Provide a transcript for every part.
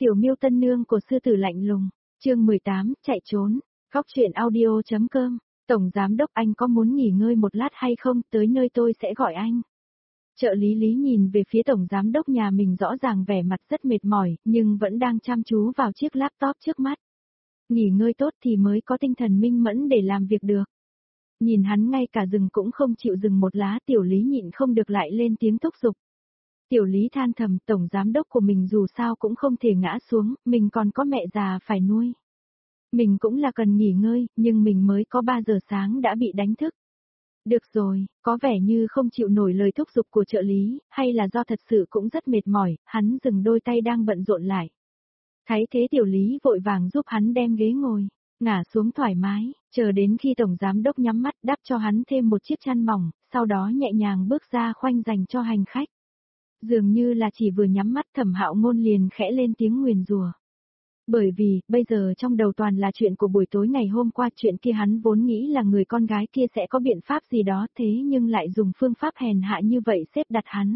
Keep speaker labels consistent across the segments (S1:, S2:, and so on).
S1: Tiểu Miêu tân nương của sư tử lạnh lùng, chương 18, chạy trốn, góc truyện audio.com, Tổng Giám Đốc anh có muốn nghỉ ngơi một lát hay không, tới nơi tôi sẽ gọi anh. Trợ lý Lý nhìn về phía Tổng Giám Đốc nhà mình rõ ràng vẻ mặt rất mệt mỏi, nhưng vẫn đang chăm chú vào chiếc laptop trước mắt. Nghỉ ngơi tốt thì mới có tinh thần minh mẫn để làm việc được. Nhìn hắn ngay cả dừng cũng không chịu dừng một lá, Tiểu Lý nhịn không được lại lên tiếng thúc giục. Tiểu Lý than thầm, Tổng Giám Đốc của mình dù sao cũng không thể ngã xuống, mình còn có mẹ già phải nuôi. Mình cũng là cần nghỉ ngơi, nhưng mình mới có 3 giờ sáng đã bị đánh thức. Được rồi, có vẻ như không chịu nổi lời thúc giục của trợ lý, hay là do thật sự cũng rất mệt mỏi, hắn dừng đôi tay đang bận rộn lại. Thấy thế Tiểu Lý vội vàng giúp hắn đem ghế ngồi, ngả xuống thoải mái, chờ đến khi Tổng Giám Đốc nhắm mắt đắp cho hắn thêm một chiếc chăn mỏng, sau đó nhẹ nhàng bước ra khoanh dành cho hành khách. Dường như là chỉ vừa nhắm mắt Thẩm Hạo Ngôn liền khẽ lên tiếng nguyền rủa. Bởi vì, bây giờ trong đầu toàn là chuyện của buổi tối ngày hôm qua, chuyện kia hắn vốn nghĩ là người con gái kia sẽ có biện pháp gì đó, thế nhưng lại dùng phương pháp hèn hạ như vậy xếp đặt hắn.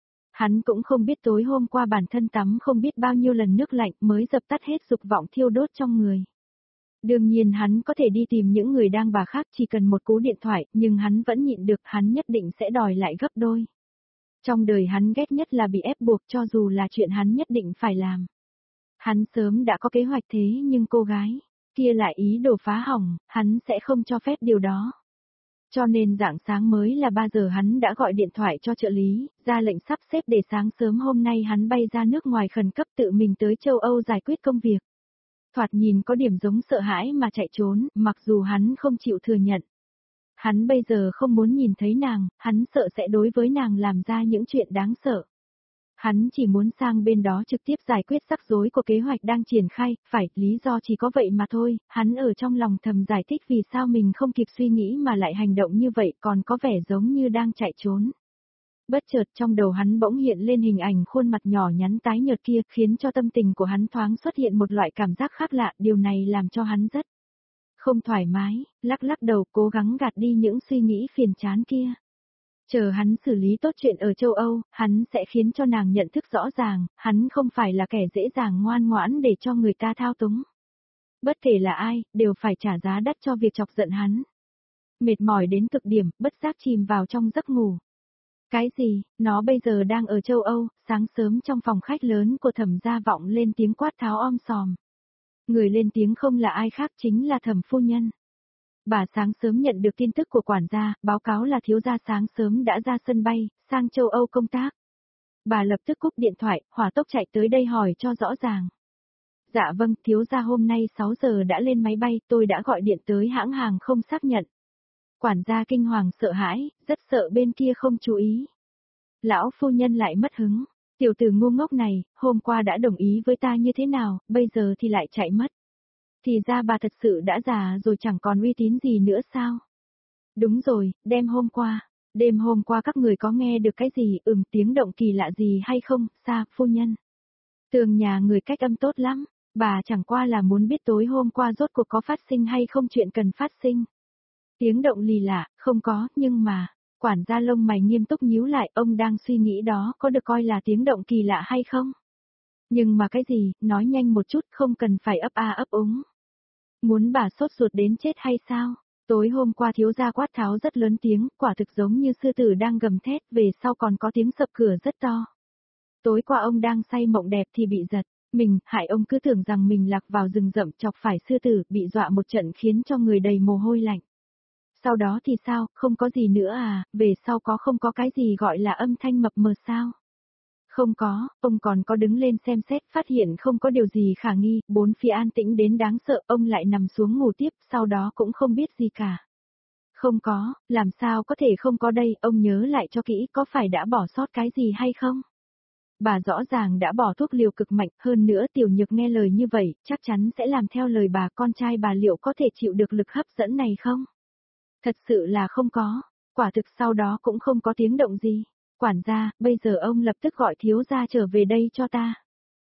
S1: Hắn cũng không biết tối hôm qua bản thân tắm không biết bao nhiêu lần nước lạnh mới dập tắt hết dục vọng thiêu đốt trong người. Đương nhiên hắn có thể đi tìm những người đang bà khác chỉ cần một cú điện thoại, nhưng hắn vẫn nhịn được, hắn nhất định sẽ đòi lại gấp đôi. Trong đời hắn ghét nhất là bị ép buộc, cho dù là chuyện hắn nhất định phải làm. Hắn sớm đã có kế hoạch, thế nhưng cô gái kia lại ý đồ phá hỏng, hắn sẽ không cho phép điều đó. Cho nên rạng sáng mới là 3 giờ hắn đã gọi điện thoại cho trợ lý, ra lệnh sắp xếp để sáng sớm hôm nay hắn bay ra nước ngoài khẩn cấp tự mình tới châu Âu giải quyết công việc. Thoạt nhìn có điểm giống sợ hãi mà chạy trốn, mặc dù hắn không chịu thừa nhận. Hắn bây giờ không muốn nhìn thấy nàng, hắn sợ sẽ đối với nàng làm ra những chuyện đáng sợ. Hắn chỉ muốn sang bên đó trực tiếp giải quyết rắc rối của kế hoạch đang triển khai, phải, lý do chỉ có vậy mà thôi, hắn ở trong lòng thầm giải thích vì sao mình không kịp suy nghĩ mà lại hành động như vậy, còn có vẻ giống như đang chạy trốn. Bất chợt trong đầu hắn bỗng hiện lên hình ảnh khuôn mặt nhỏ nhắn tái nhợt kia, khiến cho tâm tình của hắn thoáng xuất hiện một loại cảm giác khác lạ, điều này làm cho hắn rất không thoải mái, lắc lắc đầu cố gắng gạt đi những suy nghĩ phiền chán kia. Chờ hắn xử lý tốt chuyện ở châu Âu, hắn sẽ khiến cho nàng nhận thức rõ ràng, hắn không phải là kẻ dễ dàng ngoan ngoãn để cho người ta thao túng. Bất kể là ai, đều phải trả giá đắt cho việc chọc giận hắn. Mệt mỏi đến cực điểm, bất giác chìm vào trong giấc ngủ. Cái gì, nó bây giờ đang ở châu Âu, sáng sớm trong phòng khách lớn của Thẩm gia vọng lên tiếng quát tháo om sòm. Người lên tiếng không là ai khác chính là Thẩm phu nhân. Bà sáng sớm nhận được tin tức của quản gia, báo cáo là thiếu gia sáng sớm đã ra sân bay, sang châu Âu công tác. Bà lập tức cúp điện thoại, hỏa tốc chạy tới đây hỏi cho rõ ràng. Dạ vâng, thiếu gia hôm nay 6 giờ đã lên máy bay, tôi đã gọi điện tới hãng hàng không xác nhận. Quản gia kinh hoàng sợ hãi, rất sợ bên kia không chú ý. Lão phu nhân lại mất hứng, tiểu tử ngu ngốc này, hôm qua đã đồng ý với ta như thế nào, bây giờ thì lại chạy mất. Thì ra bà thật sự đã già rồi chẳng còn uy tín gì nữa sao? Đúng rồi, đêm hôm qua các người có nghe được cái gì, tiếng động kỳ lạ gì hay không, xa, phu nhân? Tường nhà người cách âm tốt lắm, bà chẳng qua là muốn biết tối hôm qua rốt cuộc có phát sinh hay không chuyện cần phát sinh. Tiếng động lì lạ, không có, nhưng mà, quản gia lông mày nghiêm túc nhíu lại, ông đang suy nghĩ đó có được coi là tiếng động kỳ lạ hay không? Nhưng mà cái gì, nói nhanh một chút, không cần phải ấp a ấp úng. Muốn bà sốt ruột đến chết hay sao? Tối hôm qua thiếu gia quát tháo rất lớn tiếng, quả thực giống như sư tử đang gầm thét, về sau còn có tiếng sập cửa rất to. Tối qua ông đang say mộng đẹp thì bị giật, hại ông cứ tưởng rằng mình lạc vào rừng rậm chọc phải sư tử, bị dọa một trận khiến cho người đầy mồ hôi lạnh. Sau đó thì sao, không có gì nữa à, về sau không có cái gì gọi là âm thanh mập mờ sao? Không có, ông còn có đứng lên xem xét, phát hiện không có điều gì khả nghi, bốn phía an tĩnh đến đáng sợ, ông lại nằm xuống ngủ tiếp, sau đó cũng không biết gì cả. Không có, làm sao có thể không có đây, ông nhớ lại cho kỹ, có phải đã bỏ sót cái gì hay không? Bà rõ ràng đã bỏ thuốc liều cực mạnh, hơn nữa Tiểu Nhược nghe lời như vậy, chắc chắn sẽ làm theo lời bà, con trai bà liệu có thể chịu được lực hấp dẫn này không? Thật sự là không có, quả thực sau đó cũng không có tiếng động gì. Quản gia, bây giờ ông lập tức gọi thiếu gia trở về đây cho ta.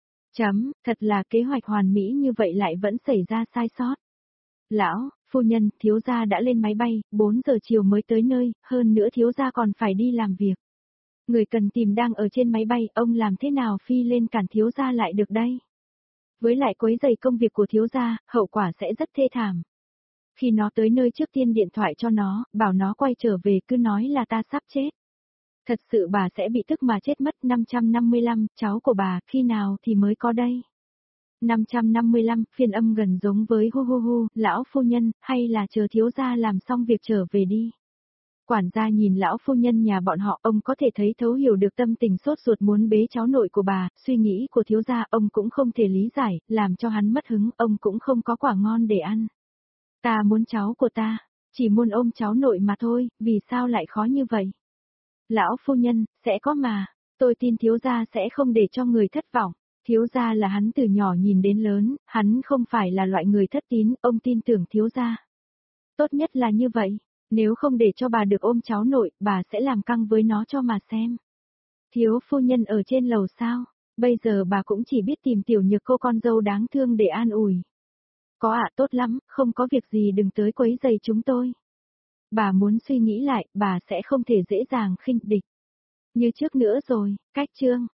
S1: Thật là kế hoạch hoàn mỹ như vậy lại vẫn xảy ra sai sót. Lão, phu nhân, thiếu gia đã lên máy bay, 4 giờ chiều mới tới nơi, hơn nữa thiếu gia còn phải đi làm việc. Người cần tìm đang ở trên máy bay, ông làm thế nào phi lên cản thiếu gia lại được đây? Với lại quấy rầy công việc của thiếu gia, hậu quả sẽ rất thê thảm. Khi nó tới nơi trước tiên điện thoại cho nó, bảo nó quay trở về cứ nói là ta sắp chết. Thật sự bà sẽ bị tức mà chết mất. 555, cháu của bà, khi nào thì mới có đây? 555, phiên âm gần giống với hu hu hu, lão phu nhân, hay là chờ thiếu gia làm xong việc trở về đi. Quản gia nhìn lão phu nhân nhà bọn họ, ông có thể thấy thấu hiểu được tâm tình sốt ruột muốn bế cháu nội của bà, suy nghĩ của thiếu gia ông cũng không thể lý giải, làm cho hắn mất hứng, ông cũng không có quả ngon để ăn. Ta muốn cháu của ta, chỉ muốn ôm cháu nội mà thôi, vì sao lại khó như vậy? Lão phu nhân, sẽ có mà, tôi tin thiếu gia sẽ không để cho người thất vọng. Thiếu gia là hắn từ nhỏ nhìn đến lớn, hắn không phải là loại người thất tín, ông tin tưởng thiếu gia. Tốt nhất là như vậy, nếu không để cho bà được ôm cháu nội, bà sẽ làm căng với nó cho mà xem. Thiếu phu nhân ở trên lầu sao, bây giờ bà cũng chỉ biết tìm tiểu nhược cô con dâu đáng thương để an ủi. Có ạ, tốt lắm, không có việc gì đừng tới quấy rầy chúng tôi. Bà muốn suy nghĩ lại, bà sẽ không thể dễ dàng khinh địch. Như trước nữa rồi, cách chương.